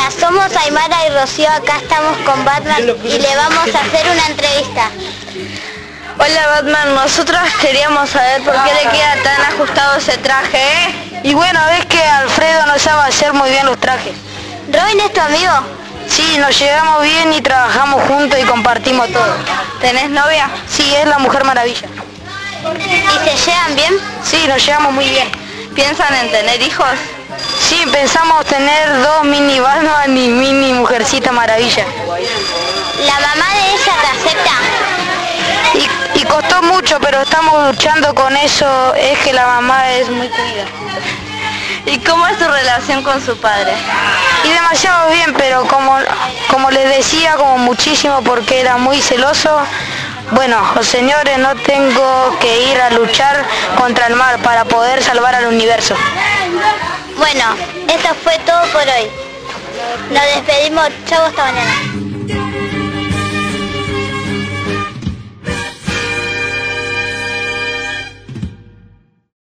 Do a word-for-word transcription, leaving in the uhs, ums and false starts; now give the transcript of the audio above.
Hola, somos Aymara y Rocío, acá estamos con Batman y le vamos a hacer una entrevista. Hola Batman, nosotros queríamos saber por qué le queda tan ajustado ese traje, ¿eh? Y bueno, ves que Alfredo no sabe hacer muy bien los trajes. ¿Robin es tu amigo? Sí, nos llevamos bien y trabajamos juntos y compartimos todo. ¿Tenés novia? Sí, es la Mujer Maravilla. ¿Y se llevan bien? Sí, nos llevamos muy bien. ¿Piensan en tener hijos? Sí, pensamos tener dos mini Batman y mini Mujercita Maravilla. ¿La mamá de ella te acepta? Y, y costó mucho, pero estamos luchando con eso, es que la mamá es muy querida. ¿Y cómo es tu relación con su padre? Y demasiado bien, pero como, como les decía, como muchísimo porque era muy celoso. Bueno, los señores, no tengo que ir a luchar contra el mal para poder salvar al universo. Bueno, eso fue todo por hoy. Nos despedimos, chau, hasta mañana.